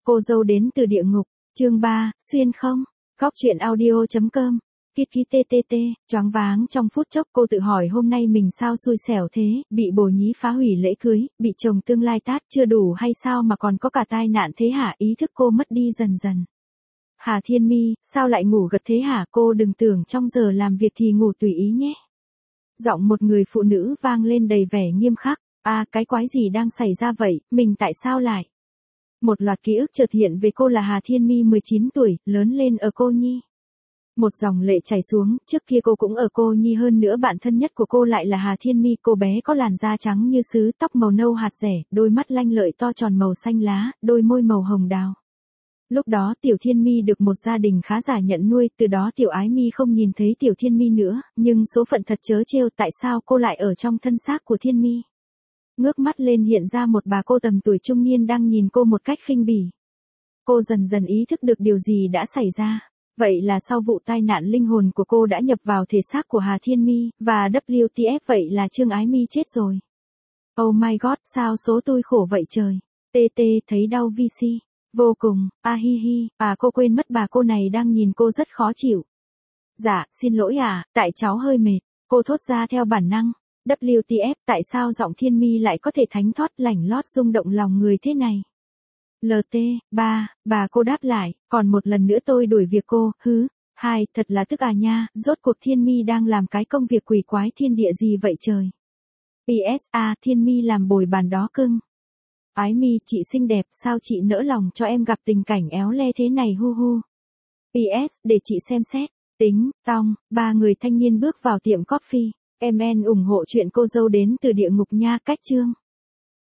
Cô dâu đến từ địa ngục, chương 3, xuyên không, góc truyện audio.com, KIKITTT, choáng váng trong phút chốc cô tự hỏi hôm nay mình sao xui xẻo thế, bị bồ nhí phá hủy lễ cưới, bị chồng tương lai tát chưa đủ hay sao mà còn có cả tai nạn thế hả, ý thức cô mất đi dần dần. Hà Thiên Mi, sao lại ngủ gật thế hả, cô đừng tưởng trong giờ làm việc thì ngủ tùy ý nhé. Giọng một người phụ nữ vang lên đầy vẻ nghiêm khắc, cái quái gì đang xảy ra vậy, mình tại sao lại? Một loạt ký ức chợt hiện về cô là Hà Thiên Mi 19 tuổi, lớn lên ở Cô Nhi. Một dòng lệ chảy xuống, trước kia cô cũng ở Cô Nhi, hơn nữa bạn thân nhất của cô lại là Hà Thiên Mi, cô bé có làn da trắng như sứ, tóc màu nâu hạt dẻ, đôi mắt lanh lợi to tròn màu xanh lá, đôi môi màu hồng đào. Lúc đó Tiểu Thiên Mi được một gia đình khá giả nhận nuôi, từ đó Tiểu Ái Mi không nhìn thấy Tiểu Thiên Mi nữa, nhưng số phận thật trớ trêu, tại sao cô lại ở trong thân xác của Thiên Mi? Ngước mắt lên hiện ra một bà cô tầm tuổi trung niên đang nhìn cô một cách khinh bỉ. Cô dần dần ý thức được điều gì đã xảy ra. Vậy là sau vụ tai nạn linh hồn của cô đã nhập vào thể xác của Hà Thiên Mi, và WTF vậy là Trương Ái Mi chết rồi. Oh my god, sao số tôi khổ vậy trời. TT thấy đau VC. Vô cùng, hi hi, cô quên mất bà cô này đang nhìn cô rất khó chịu. Dạ, xin lỗi tại cháu hơi mệt. Cô thốt ra theo bản năng. WTF, tại sao giọng Thiên Mi lại có thể thánh thót lảnh lót rung động lòng người thế này? LT, bà cô đáp lại, còn một lần nữa tôi đuổi việc cô, hai, thật là tức nha, rốt cuộc Thiên Mi đang làm cái công việc quỷ quái thiên địa gì vậy trời? PS, Thiên Mi làm bồi bàn đó cưng. Ái Mi, chị xinh đẹp, sao chị nỡ lòng cho em gặp tình cảnh éo le thế này hu hu. PS, để chị xem xét. Tính, tong, ba người thanh niên bước vào tiệm coffee. MN ủng hộ chuyện cô dâu đến từ địa ngục nha, cách chương.